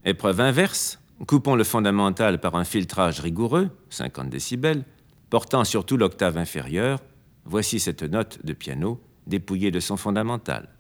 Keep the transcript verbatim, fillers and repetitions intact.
Épreuve inverse, coupons le fondamental par un filtrage rigoureux, cinquante décibels, portant sur tout l'octave inférieure. Voici cette note de piano dépouillée de son fondamental.